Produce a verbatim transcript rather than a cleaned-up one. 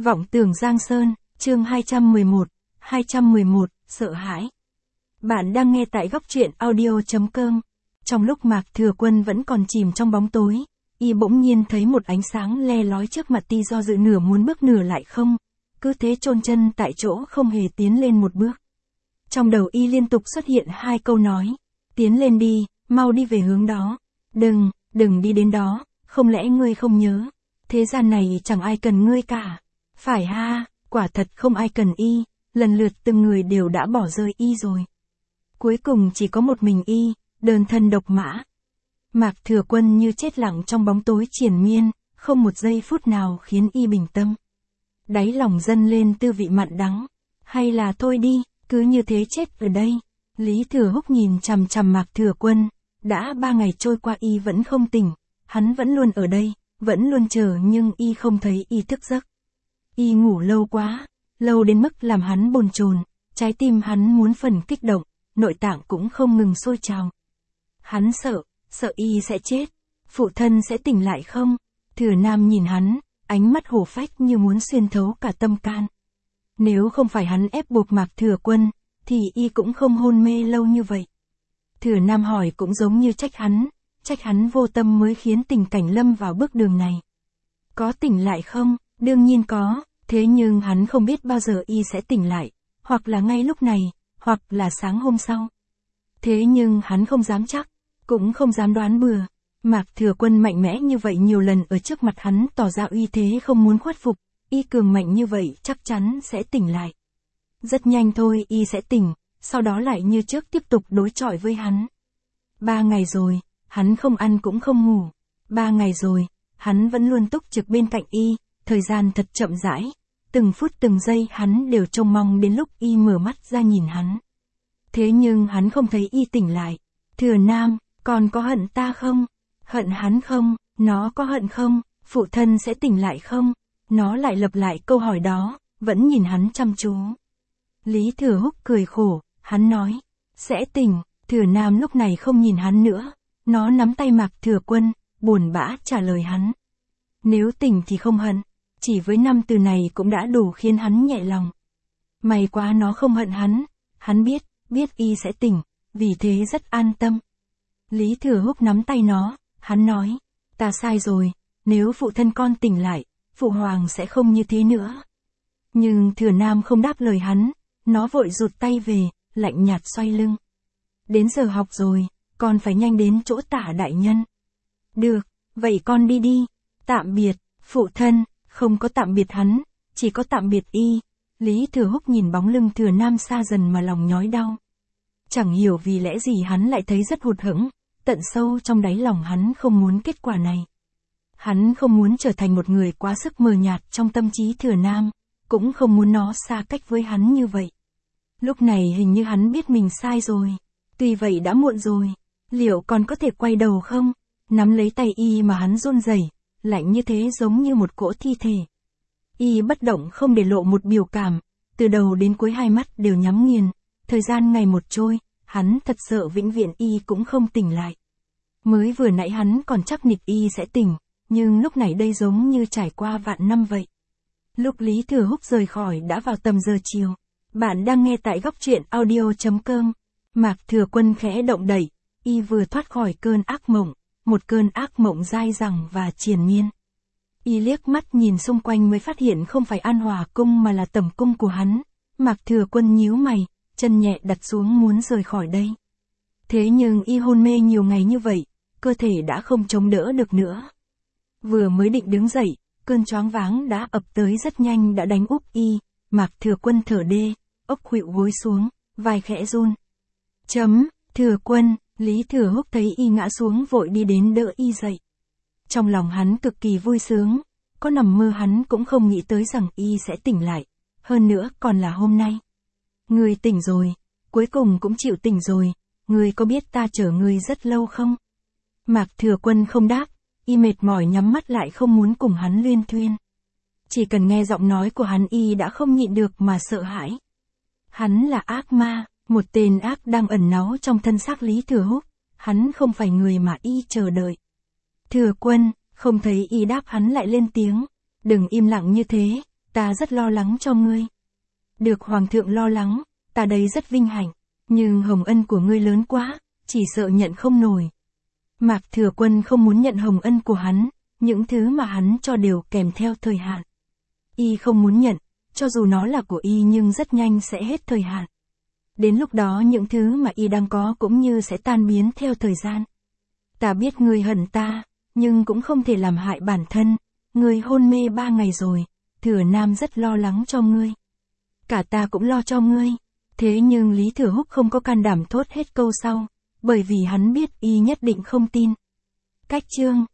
Vọng tưởng Giang Sơn, chương hai trăm mười một, hai trăm mười một, sợ hãi. Bạn đang nghe tại góc truyện audio chấm com. Trong lúc Mạc Thừa Quân vẫn còn chìm trong bóng tối, y bỗng nhiên thấy một ánh sáng le lói trước mặt, y do dự nửa muốn bước nửa lại không, cứ thế chôn chân tại chỗ không hề tiến lên một bước. Trong đầu y liên tục xuất hiện hai câu nói, tiến lên đi, mau đi về hướng đó, đừng, đừng đi đến đó, không lẽ ngươi không nhớ, thế gian này chẳng ai cần ngươi cả. Phải ha, quả thật không ai cần y, lần lượt từng người đều đã bỏ rơi y rồi. Cuối cùng chỉ có một mình y, đơn thân độc mã. Mạc Thừa Quân như chết lặng trong bóng tối triền miên, không một giây phút nào khiến y bình tâm. Đáy lòng dâng lên tư vị mặn đắng, hay là thôi đi, cứ như thế chết ở đây. Lý Thừa Húc nhìn chằm chằm Mạc Thừa Quân, đã ba ngày trôi qua y vẫn không tỉnh, hắn vẫn luôn ở đây, vẫn luôn chờ nhưng y không thấy y thức giấc. Y ngủ lâu quá, lâu đến mức làm hắn bồn chồn, trái tim hắn muốn phần kích động, nội tạng cũng không ngừng sôi trào. Hắn sợ, sợ y sẽ chết, phụ thân sẽ tỉnh lại không? Thừa Nam nhìn hắn, ánh mắt hổ phách như muốn xuyên thấu cả tâm can. Nếu không phải hắn ép buộc Mạc Thừa Quân, thì y cũng không hôn mê lâu như vậy. Thừa Nam hỏi cũng giống như trách hắn, trách hắn vô tâm mới khiến tình cảnh lâm vào bước đường này. Có tỉnh lại không? Đương nhiên có, thế nhưng hắn không biết bao giờ y sẽ tỉnh lại, hoặc là ngay lúc này, hoặc là sáng hôm sau. Thế nhưng hắn không dám chắc, cũng không dám đoán bừa. Mạc Thừa Quân mạnh mẽ như vậy nhiều lần ở trước mặt hắn tỏ ra uy thế không muốn khuất phục, y cường mạnh như vậy chắc chắn sẽ tỉnh lại. Rất nhanh thôi y sẽ tỉnh, sau đó lại như trước tiếp tục đối chọi với hắn. Ba ngày rồi, hắn không ăn cũng không ngủ. Ba ngày rồi, hắn vẫn luôn túc trực bên cạnh y. Thời gian thật chậm rãi, từng phút từng giây hắn đều trông mong đến lúc y mở mắt ra nhìn hắn. Thế nhưng hắn không thấy y tỉnh lại. Thừa Nam, còn có hận ta không? Hận hắn không? Nó có hận không? Phụ thân sẽ tỉnh lại không? Nó lại lặp lại câu hỏi đó, vẫn nhìn hắn chăm chú. Lý Thừa Húc cười khổ, hắn nói, sẽ tỉnh. Thừa Nam lúc này không nhìn hắn nữa, nó nắm tay Mạc Thừa Quân, buồn bã trả lời hắn. Nếu tỉnh thì không hận. Chỉ với năm từ này cũng đã đủ khiến hắn nhẹ lòng. May quá nó không hận hắn, hắn biết, biết y sẽ tỉnh, vì thế rất an tâm. Lý Thừa Húc nắm tay nó, hắn nói, ta sai rồi, nếu phụ thân con tỉnh lại, phụ hoàng sẽ không như thế nữa. Nhưng Thừa Nam không đáp lời hắn, nó vội rụt tay về, lạnh nhạt xoay lưng. Đến giờ học rồi, con phải nhanh đến chỗ Tả đại nhân. Được, vậy con đi đi, tạm biệt, phụ thân. Không có tạm biệt hắn, chỉ có tạm biệt y. Lý Thừa Húc nhìn bóng lưng Thừa Nam xa dần mà lòng nhói đau. Chẳng hiểu vì lẽ gì hắn lại thấy rất hụt hẫng, tận sâu trong đáy lòng hắn không muốn kết quả này. Hắn không muốn trở thành một người quá sức mờ nhạt trong tâm trí Thừa Nam, cũng không muốn nó xa cách với hắn như vậy. Lúc này hình như hắn biết mình sai rồi, tuy vậy đã muộn rồi, liệu còn có thể quay đầu không? Nắm lấy tay y mà hắn run rẩy. Lạnh như thế giống như một cỗ thi thể. Y bất động không để lộ một biểu cảm, từ đầu đến cuối hai mắt đều nhắm nghiền, thời gian ngày một trôi, hắn thật sợ vĩnh viễn y cũng không tỉnh lại. Mới vừa nãy hắn còn chắc nịch y sẽ tỉnh, nhưng lúc này đây giống như trải qua vạn năm vậy. Lúc Lý Thừa Húc rời khỏi đã vào tầm giờ chiều. Bạn đang nghe tại góc truyện audio chấm com. Mạc Thừa Quân khẽ động đẩy, y vừa thoát khỏi cơn ác mộng. Một cơn ác mộng dai dẳng và triền miên. Y liếc mắt nhìn xung quanh mới phát hiện không phải An Hòa cung mà là tẩm cung của hắn. Mạc Thừa Quân nhíu mày, chân nhẹ đặt xuống muốn rời khỏi đây. Thế nhưng y hôn mê nhiều ngày như vậy, cơ thể đã không chống đỡ được nữa. Vừa mới định đứng dậy, cơn choáng váng đã ập tới rất nhanh đã đánh úp y. Mạc Thừa Quân thở đê, ốc khuỵu gối xuống, vai khẽ run. Chấm, Thừa Quân. Lý Thừa Húc thấy y ngã xuống vội đi đến đỡ y dậy. Trong lòng hắn cực kỳ vui sướng, có nằm mơ hắn cũng không nghĩ tới rằng y sẽ tỉnh lại, hơn nữa còn là hôm nay. Ngươi tỉnh rồi, cuối cùng cũng chịu tỉnh rồi, ngươi có biết ta chờ ngươi rất lâu không? Mạc Thừa Quân không đáp, y mệt mỏi nhắm mắt lại không muốn cùng hắn luyên thuyên. Chỉ cần nghe giọng nói của hắn y đã không nhịn được mà sợ hãi. Hắn là ác ma. Một tên ác đang ẩn náu trong thân xác Lý Thừa Húc, hắn không phải người mà y chờ đợi. Thừa Quân, không thấy y đáp hắn lại lên tiếng, đừng im lặng như thế, ta rất lo lắng cho ngươi. Được Hoàng thượng lo lắng, ta đây rất vinh hạnh, nhưng hồng ân của ngươi lớn quá, chỉ sợ nhận không nổi. Mạc Thừa Quân không muốn nhận hồng ân của hắn, những thứ mà hắn cho đều kèm theo thời hạn. Y không muốn nhận, cho dù nó là của Y nhưng rất nhanh sẽ hết thời hạn. Đến lúc đó những thứ mà Y đang có cũng như sẽ tan biến theo thời gian. Ta biết ngươi hận ta, nhưng cũng không thể làm hại bản thân, ngươi hôn mê ba ngày rồi, Thừa Nam rất lo lắng cho ngươi. Cả ta cũng lo cho ngươi, thế nhưng Lý Thừa Húc không có can đảm thốt hết câu sau, bởi vì hắn biết Y nhất định không tin. Cách chương